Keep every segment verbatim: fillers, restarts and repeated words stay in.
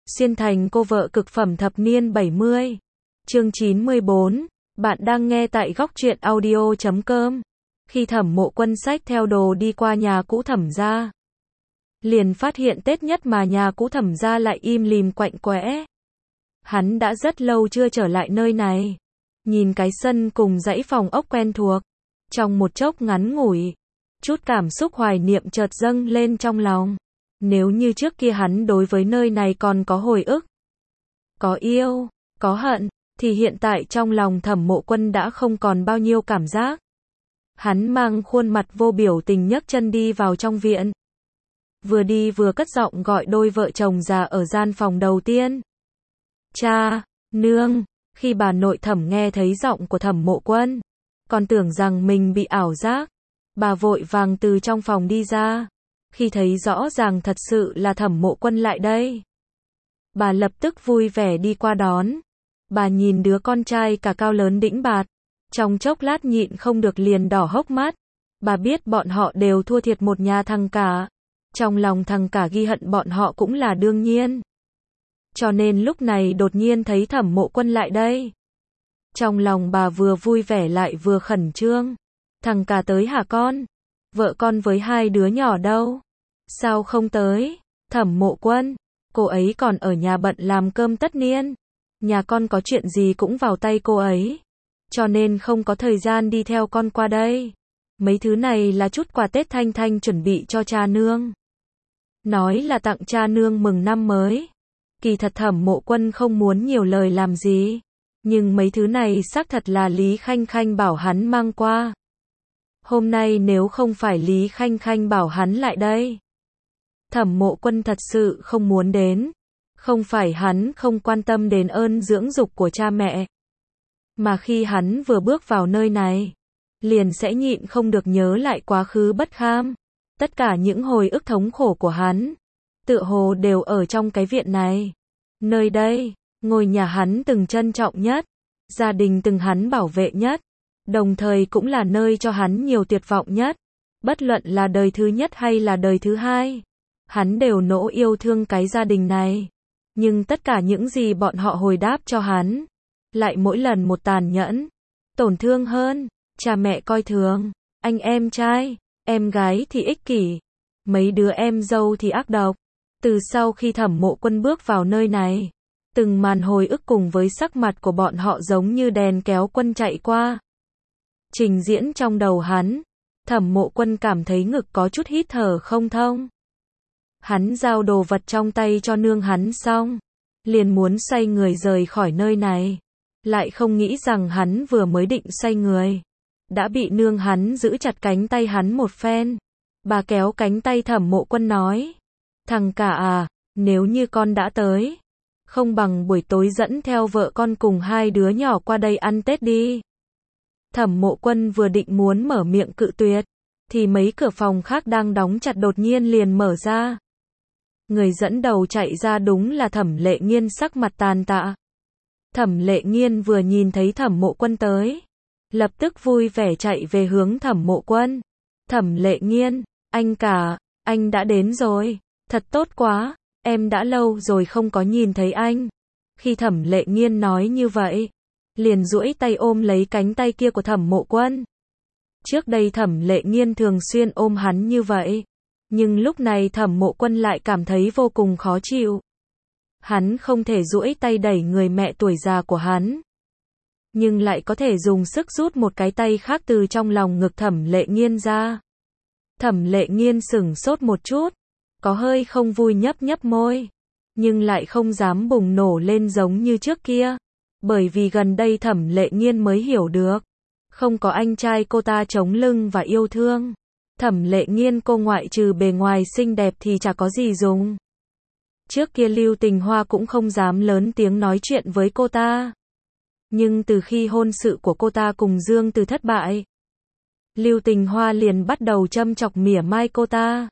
Xuyên thành cô vợ cực phẩm thập niên bảy mươi. Chương chín mươi bốn. Bạn đang nghe tại góc truyện audio chấm com. Khi Thẩm Mộ Quân xách theo đồ đi qua nhà cũ Thẩm gia, liền phát hiện Tết nhất mà nhà cũ Thẩm gia lại im lìm quạnh quẽ. Hắn đã rất lâu chưa trở lại nơi này. Nhìn cái sân cùng dãy phòng ốc quen thuộc, trong một chốc ngắn ngủi, chút cảm xúc hoài niệm chợt dâng lên trong lòng. Nếu như trước kia hắn đối với nơi này còn có hồi ức, có yêu, có hận, thì hiện tại trong lòng Thẩm Mộ Quân đã không còn bao nhiêu cảm giác. Hắn mang khuôn mặt vô biểu tình nhấc chân đi vào trong viện. Vừa đi vừa cất giọng gọi đôi vợ chồng già ở gian phòng đầu tiên. Cha, nương. Khi bà nội Thẩm nghe thấy giọng của Thẩm Mộ Quân, còn tưởng rằng mình bị ảo giác. Bà vội vàng từ trong phòng đi ra. Khi thấy rõ ràng thật sự là Thẩm Mộ Quân lại đây, bà lập tức vui vẻ đi qua đón. Bà nhìn đứa con trai cả cao lớn đĩnh bạt, trong chốc lát nhịn không được liền đỏ hốc mắt. Bà biết bọn họ đều thua thiệt một nhà thằng cả. Trong lòng thằng cả ghi hận bọn họ cũng là đương nhiên. Cho nên lúc này đột nhiên thấy Thẩm Mộ Quân lại đây, trong lòng bà vừa vui vẻ lại vừa khẩn trương. Thằng cả tới hả con? Vợ con với hai đứa nhỏ đâu? Sao không tới? Thẩm Mộ Quân, cô ấy còn ở nhà bận làm cơm tất niên. Nhà con có chuyện gì cũng vào tay cô ấy, cho nên không có thời gian đi theo con qua đây. Mấy thứ này là chút quà Tết Thanh Thanh chuẩn bị cho cha nương. Nói là tặng cha nương mừng năm mới. Kỳ thật Thẩm Mộ Quân không muốn nhiều lời làm gì, nhưng mấy thứ này xác thật là Lý Khanh Khanh bảo hắn mang qua. Hôm nay nếu không phải Lý Khanh Khanh bảo hắn lại đây, Thẩm Mộ Quân thật sự không muốn đến. Không phải hắn không quan tâm đến ơn dưỡng dục của cha mẹ, mà khi hắn vừa bước vào nơi này, liền sẽ nhịn không được nhớ lại quá khứ bất kham. Tất cả những hồi ức thống khổ của hắn, tựa hồ đều ở trong cái viện này. Nơi đây, ngôi nhà hắn từng trân trọng nhất, gia đình từng hắn bảo vệ nhất, đồng thời cũng là nơi cho hắn nhiều tuyệt vọng nhất. Bất luận là đời thứ nhất hay là đời thứ hai, hắn đều nỗ yêu thương cái gia đình này. Nhưng tất cả những gì bọn họ hồi đáp cho hắn, lại mỗi lần một tàn nhẫn, tổn thương hơn. Cha mẹ coi thường, anh em trai, em gái thì ích kỷ, mấy đứa em dâu thì ác độc. Từ sau khi Thẩm Mộ Quân bước vào nơi này, từng màn hồi ức cùng với sắc mặt của bọn họ giống như đèn kéo quân chạy qua, trình diễn trong đầu hắn. Thẩm Mộ Quân cảm thấy ngực có chút hít thở không thông. Hắn giao đồ vật trong tay cho nương hắn xong, liền muốn xoay người rời khỏi nơi này. Lại không nghĩ rằng hắn vừa mới định xoay người, đã bị nương hắn giữ chặt cánh tay hắn một phen. Bà kéo cánh tay Thẩm Mộ Quân nói, thằng cả à, nếu như con đã tới, không bằng buổi tối dẫn theo vợ con cùng hai đứa nhỏ qua đây ăn Tết đi. Thẩm Mộ Quân vừa định muốn mở miệng cự tuyệt, thì mấy cửa phòng khác đang đóng chặt đột nhiên liền mở ra. Người dẫn đầu chạy ra đúng là Thẩm Lệ Nghiên, sắc mặt tàn tạ. Thẩm Lệ Nghiên vừa nhìn thấy Thẩm Mộ Quân tới, lập tức vui vẻ chạy về hướng Thẩm Mộ Quân. Thẩm Lệ Nghiên, anh cả, anh đã đến rồi, thật tốt quá, em đã lâu rồi không có nhìn thấy anh. Khi Thẩm Lệ Nghiên nói như vậy, liền duỗi tay ôm lấy cánh tay kia của Thẩm Mộ Quân. Trước đây Thẩm Lệ Nghiên thường xuyên ôm hắn như vậy, nhưng lúc này Thẩm Mộ Quân lại cảm thấy vô cùng khó chịu. Hắn không thể duỗi tay đẩy người mẹ tuổi già của hắn, nhưng lại có thể dùng sức rút một cái tay khác từ trong lòng ngực Thẩm Lệ Nghiên ra. Thẩm Lệ Nghiên sửng sốt một chút, có hơi không vui nhấp nhấp môi, nhưng lại không dám bùng nổ lên giống như trước kia, bởi vì gần đây Thẩm Lệ Nghiên mới hiểu được, không có anh trai cô ta chống lưng và yêu thương, Thẩm Lệ Nghiên cô ngoại trừ bề ngoài xinh đẹp thì chả có gì dùng. Trước kia Lưu Tình Hoa cũng không dám lớn tiếng nói chuyện với cô ta, nhưng từ khi hôn sự của cô ta cùng Dương Từ thất bại, Lưu Tình Hoa liền bắt đầu châm chọc mỉa mai cô ta.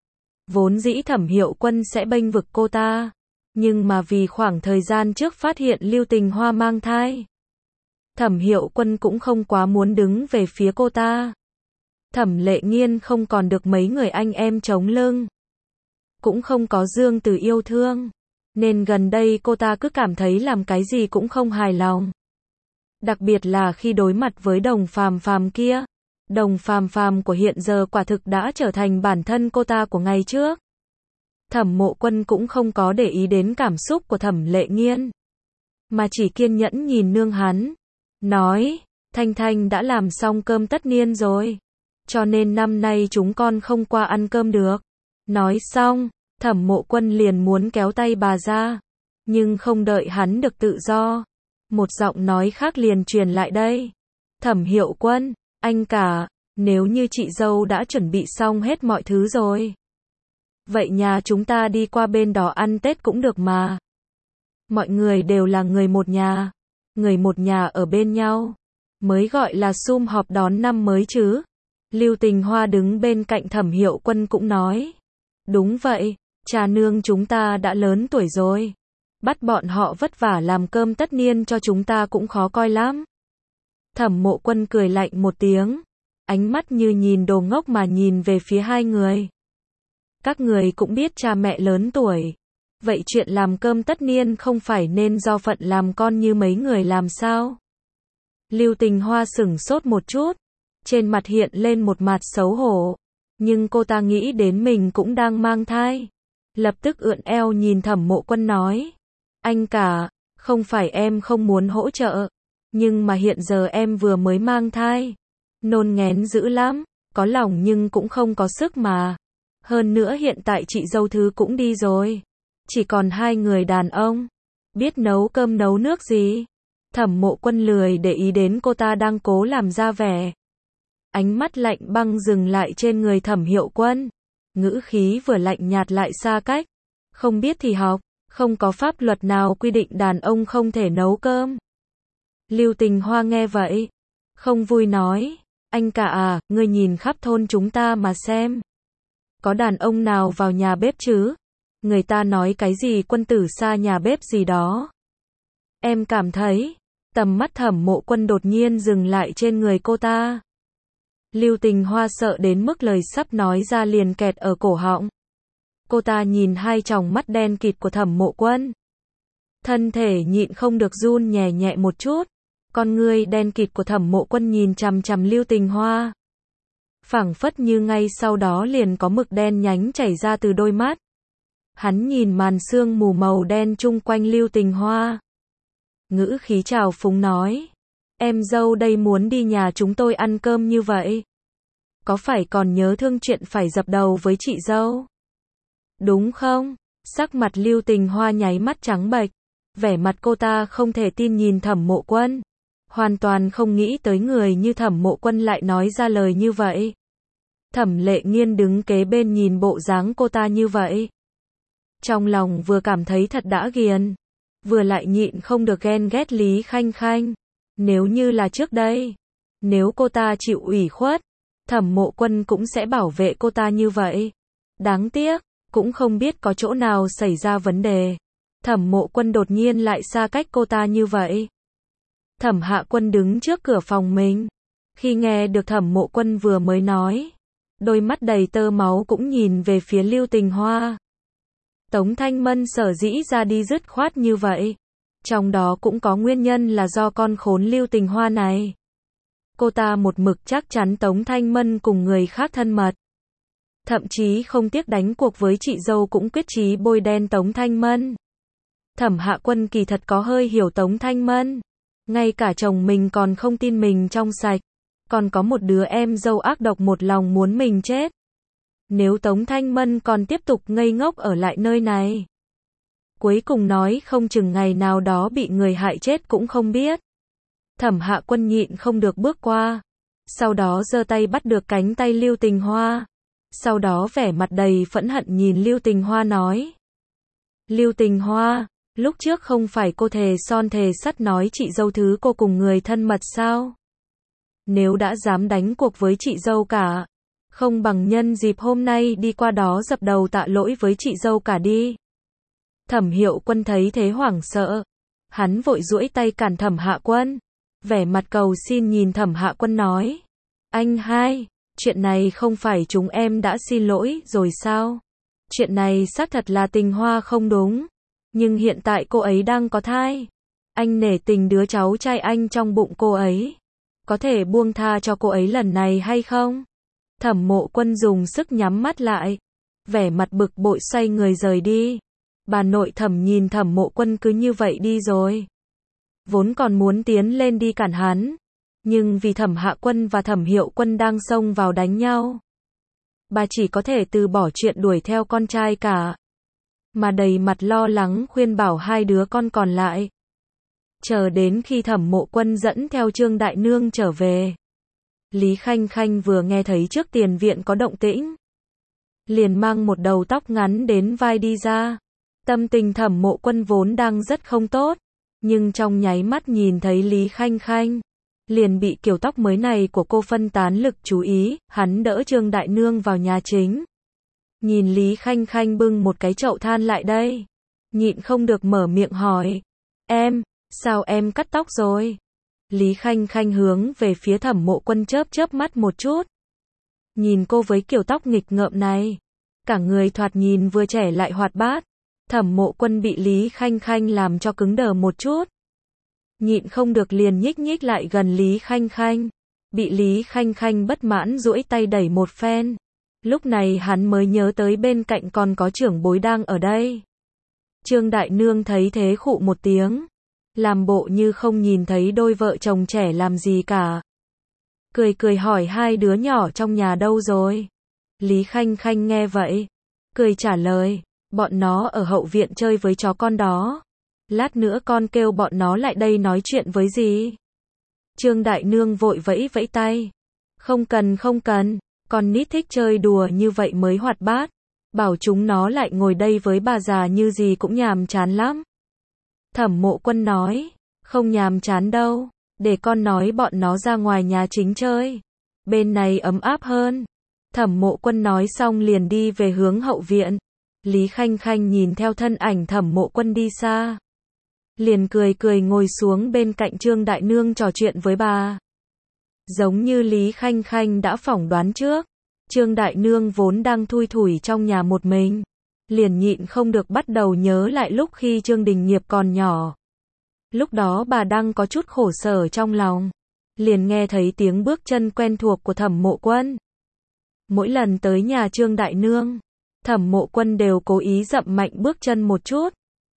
Vốn dĩ Thẩm Hiệu Quân sẽ bênh vực cô ta, nhưng mà vì khoảng thời gian trước phát hiện Lưu Tình Hoa mang thai, Thẩm Hiệu Quân cũng không quá muốn đứng về phía cô ta. Thẩm Lệ Nghiên không còn được mấy người anh em chống lưng, cũng không có Dương Từ yêu thương, nên gần đây cô ta cứ cảm thấy làm cái gì cũng không hài lòng. Đặc biệt là khi đối mặt với Đồng Phàm Phàm kia. Đồng Phàm Phàm của hiện giờ quả thực đã trở thành bản thân cô ta của ngày trước. Thẩm Mộ Quân cũng không có để ý đến cảm xúc của Thẩm Lệ Nghiên, mà chỉ kiên nhẫn nhìn nương hắn, nói, Thanh Thanh đã làm xong cơm tất niên rồi, cho nên năm nay chúng con không qua ăn cơm được. Nói xong, Thẩm Mộ Quân liền muốn kéo tay bà ra, nhưng không đợi hắn được tự do, một giọng nói khác liền truyền lại đây. Thẩm Hiệu Quân, anh cả, nếu như chị dâu đã chuẩn bị xong hết mọi thứ rồi, vậy nhà chúng ta đi qua bên đó ăn Tết cũng được mà. Mọi người đều là người một nhà, người một nhà ở bên nhau, mới gọi là sum họp đón năm mới chứ. Lưu Tình Hoa đứng bên cạnh Thẩm Hiệu Quân cũng nói, đúng vậy, cha nương chúng ta đã lớn tuổi rồi, bắt bọn họ vất vả làm cơm tất niên cho chúng ta cũng khó coi lắm. Thẩm Mộ Quân cười lạnh một tiếng, ánh mắt như nhìn đồ ngốc mà nhìn về phía hai người. Các người cũng biết cha mẹ lớn tuổi, vậy chuyện làm cơm tất niên không phải nên do phận làm con như mấy người làm sao? Lưu Tình Hoa sửng sốt một chút, trên mặt hiện lên một mặt xấu hổ, nhưng cô ta nghĩ đến mình cũng đang mang thai, lập tức ưỡn eo nhìn Thẩm Mộ Quân nói, anh cả, không phải em không muốn hỗ trợ, nhưng mà hiện giờ em vừa mới mang thai, nôn nghén dữ lắm, có lòng nhưng cũng không có sức mà. Hơn nữa hiện tại chị dâu thứ cũng đi rồi, chỉ còn hai người đàn ông, biết nấu cơm nấu nước gì. Thẩm Mộ Quân lười để ý đến cô ta đang cố làm ra vẻ. Ánh mắt lạnh băng dừng lại trên người Thẩm Hiệu Quân, ngữ khí vừa lạnh nhạt lại xa cách, không biết thì học, không có pháp luật nào quy định đàn ông không thể nấu cơm. Lưu Tình Hoa nghe vậy, không vui nói, anh cả à, ngươi nhìn khắp thôn chúng ta mà xem. Có đàn ông nào vào nhà bếp chứ? Người ta nói cái gì quân tử xa nhà bếp gì đó. Em cảm thấy, tầm mắt Thẩm Mộ Quân đột nhiên dừng lại trên người cô ta. Lưu Tình Hoa sợ đến mức lời sắp nói ra liền kẹt ở cổ họng. Cô ta nhìn hai tròng mắt đen kịt của Thẩm Mộ Quân. Thân thể nhịn không được run nhẹ nhẹ một chút. Con ngươi đen kịt của Thẩm Mộ Quân nhìn chằm chằm Lưu Tình Hoa. Phảng phất như ngay sau đó liền có mực đen nhánh chảy ra từ đôi mắt. Hắn nhìn màn sương mù màu đen chung quanh Lưu Tình Hoa. Ngữ khí trào phúng nói, em dâu đây muốn đi nhà chúng tôi ăn cơm như vậy. Có phải còn nhớ thương chuyện phải dập đầu với chị dâu? Đúng không? Sắc mặt Lưu Tình Hoa nháy mắt trắng bệch, vẻ mặt cô ta không thể tin nhìn Thẩm Mộ Quân. Hoàn toàn không nghĩ tới người như Thẩm Mộ Quân lại nói ra lời như vậy. Thẩm Lệ Nghiên đứng kế bên nhìn bộ dáng cô ta như vậy. Trong lòng vừa cảm thấy thật đã ghiền, vừa lại nhịn không được ghen ghét Lý Khanh Khanh. Nếu như là trước đây, nếu cô ta chịu ủy khuất, Thẩm Mộ Quân cũng sẽ bảo vệ cô ta như vậy. Đáng tiếc, cũng không biết có chỗ nào xảy ra vấn đề. Thẩm Mộ Quân đột nhiên lại xa cách cô ta như vậy. Thẩm Hạ Quân đứng trước cửa phòng mình. Khi nghe được Thẩm Mộ Quân vừa mới nói, đôi mắt đầy tơ máu cũng nhìn về phía Lưu Tình Hoa. Tống Thanh Mân sở dĩ ra đi dứt khoát như vậy, trong đó cũng có nguyên nhân là do con khốn Lưu Tình Hoa này. Cô ta một mực chắc chắn Tống Thanh Mân cùng người khác thân mật. Thậm chí không tiếc đánh cuộc với chị dâu cũng quyết chí bôi đen Tống Thanh Mân. Thẩm Hạ Quân kỳ thật có hơi hiểu Tống Thanh Mân. Ngay cả chồng mình còn không tin mình trong sạch. Còn có một đứa em dâu ác độc một lòng muốn mình chết. Nếu Tống Thanh Mân còn tiếp tục ngây ngốc ở lại nơi này, cuối cùng nói không chừng ngày nào đó bị người hại chết cũng không biết. Thẩm Hạ Quân nhịn không được bước qua, sau đó giơ tay bắt được cánh tay Lưu Tình Hoa, sau đó vẻ mặt đầy phẫn hận nhìn Lưu Tình Hoa nói, Lưu Tình Hoa, lúc trước không phải cô thề son thề sắt nói chị dâu thứ cô cùng người thân mật sao? Nếu đã dám đánh cuộc với chị dâu cả, không bằng nhân dịp hôm nay đi qua đó dập đầu tạ lỗi với chị dâu cả đi. Thẩm Hiệu Quân thấy thế hoảng sợ, hắn vội duỗi tay cản Thẩm Hạ Quân, vẻ mặt cầu xin nhìn Thẩm Hạ Quân nói, anh hai, chuyện này không phải chúng em đã xin lỗi rồi sao? Chuyện này xác thật là Tình Hoa không đúng, Nhưng hiện tại cô ấy đang có thai. Anh nể tình đứa cháu trai anh trong bụng cô ấy. Có thể buông tha cho cô ấy lần này hay không? Thẩm Mộ Quân dùng sức nhắm mắt lại. Vẻ mặt bực bội xoay người rời đi. Bà nội Thẩm nhìn Thẩm Mộ Quân cứ như vậy đi rồi. Vốn còn muốn tiến lên đi cản hắn. Nhưng vì Thẩm Hạ Quân và Thẩm Hiệu Quân đang xông vào đánh nhau. Bà chỉ có thể từ bỏ chuyện đuổi theo con trai cả. Mà đầy mặt lo lắng khuyên bảo hai đứa con còn lại. Chờ đến khi Thẩm Mộ Quân dẫn theo Trương Đại Nương trở về. Lý Khanh Khanh vừa nghe thấy trước tiền viện có động tĩnh. Liền mang một đầu tóc ngắn đến vai đi ra. Tâm tình Thẩm Mộ Quân vốn đang rất không tốt. Nhưng trong nháy mắt nhìn thấy Lý Khanh Khanh. Liền bị kiểu tóc mới này của cô phân tán lực chú ý. Hắn đỡ Trương Đại Nương vào nhà chính. Nhìn Lý Khanh Khanh bưng một cái chậu than lại đây. Nhịn không được mở miệng hỏi. Em, sao em cắt tóc rồi? Lý Khanh Khanh hướng về phía Thẩm Mộ Quân chớp chớp mắt một chút. Nhìn cô với kiểu tóc nghịch ngợm này. Cả người thoạt nhìn vừa trẻ lại hoạt bát. Thẩm Mộ Quân bị Lý Khanh Khanh làm cho cứng đờ một chút. Nhịn không được liền nhích nhích lại gần Lý Khanh Khanh. Bị Lý Khanh Khanh bất mãn duỗi tay đẩy một phen. Lúc này hắn mới nhớ tới bên cạnh còn có trưởng bối đang ở đây. Trương Đại Nương thấy thế khụ một tiếng. Làm bộ như không nhìn thấy đôi vợ chồng trẻ làm gì cả. Cười cười hỏi hai đứa nhỏ trong nhà đâu rồi? Lý Khanh Khanh nghe vậy. Cười trả lời. Bọn nó ở hậu viện chơi với chó con đó. Lát nữa con kêu bọn nó lại đây nói chuyện với dì. Trương Đại Nương vội vẫy vẫy tay. Không cần không cần. Con nít thích chơi đùa như vậy mới hoạt bát. Bảo chúng nó lại ngồi đây với bà già như gì cũng nhàm chán lắm. Thẩm Mộ Quân nói. Không nhàm chán đâu. Để con nói bọn nó ra ngoài nhà chính chơi. Bên này ấm áp hơn. Thẩm Mộ Quân nói xong liền đi về hướng hậu viện. Lý Khanh Khanh nhìn theo thân ảnh Thẩm Mộ Quân đi xa. Liền cười cười ngồi xuống bên cạnh Trương Đại Nương trò chuyện với bà. Giống như Lý Khanh Khanh đã phỏng đoán trước. Trương Đại Nương vốn đang thui thủi trong nhà một mình. Liền nhịn không được bắt đầu nhớ lại lúc khi Trương Đình Nghiệp còn nhỏ. Lúc đó bà đang có chút khổ sở trong lòng. Liền nghe thấy tiếng bước chân quen thuộc của Thẩm Mộ Quân. Mỗi lần tới nhà Trương Đại Nương, Thẩm Mộ Quân đều cố ý dậm mạnh bước chân một chút.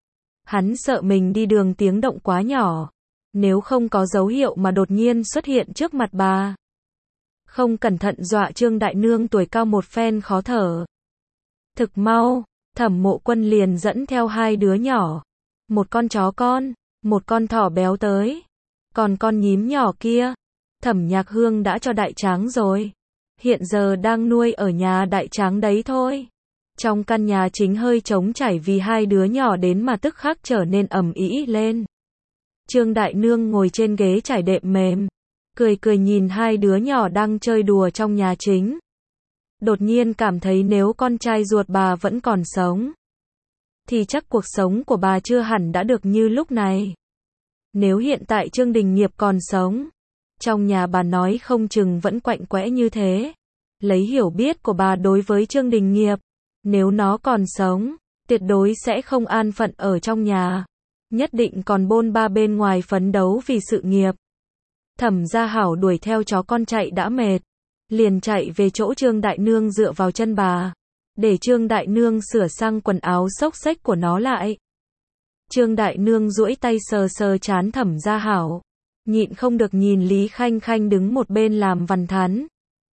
Hắn sợ mình đi đường tiếng động quá nhỏ. Nếu không có dấu hiệu mà đột nhiên xuất hiện trước mặt bà. Không cẩn thận dọa Trương Đại Nương tuổi cao một phen khó thở. Thực mau, Thẩm Mộ Quân liền dẫn theo hai đứa nhỏ. Một con chó con, một con thỏ béo tới. Còn con nhím nhỏ kia, Thẩm Nhạc Hương đã cho Đại Tráng rồi. Hiện giờ đang nuôi ở nhà Đại Tráng đấy thôi. Trong căn nhà chính hơi trống trải vì hai đứa nhỏ đến mà tức khắc trở nên ầm ĩ lên. Trương Đại Nương ngồi trên ghế trải đệm mềm. Cười cười nhìn hai đứa nhỏ đang chơi đùa trong nhà chính. Đột nhiên cảm thấy nếu con trai ruột bà vẫn còn sống. Thì chắc cuộc sống của bà chưa hẳn đã được như lúc này. Nếu hiện tại Trương Đình Nghiệp còn sống. Trong nhà bà nói không chừng vẫn quạnh quẽ như thế. Lấy hiểu biết của bà đối với Trương Đình Nghiệp. Nếu nó còn sống, tuyệt đối sẽ không an phận ở trong nhà. Nhất định còn bôn ba bên ngoài phấn đấu vì sự nghiệp. Thẩm Gia Hảo đuổi theo chó con chạy đã mệt. Liền chạy về chỗ Trương Đại Nương dựa vào chân bà. Để Trương Đại Nương sửa sang quần áo xốc xếch của nó lại. Trương Đại Nương duỗi tay sờ sờ trán Thẩm Gia Hảo. Nhịn không được nhìn Lý Khanh Khanh đứng một bên làm vằn thắn.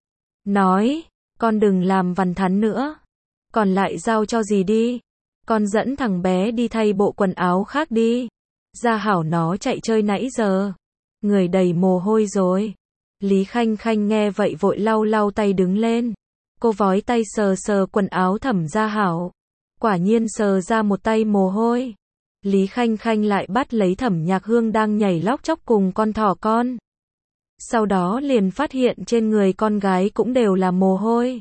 Nói, con đừng làm vằn thắn nữa. Còn lại giao cho dì đi. Con dẫn thằng bé đi thay bộ quần áo khác đi. Gia Hảo nó chạy chơi nãy giờ. Người đầy mồ hôi rồi. Lý Khanh Khanh nghe vậy vội lau lau tay đứng lên. Cô vói tay sờ sờ quần áo Thẩm Gia Hảo. Quả nhiên sờ ra một tay mồ hôi. Lý Khanh Khanh lại bắt lấy Thẩm Nhạc Hương đang nhảy lóc chóc cùng con thỏ con. Sau đó liền phát hiện trên người con gái cũng đều là mồ hôi.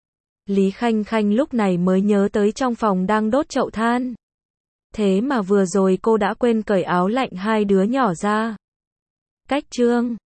Lý Khanh Khanh lúc này mới nhớ tới trong phòng đang đốt chậu than. Thế mà vừa rồi cô đã quên cởi áo lạnh hai đứa nhỏ ra. Cách Trương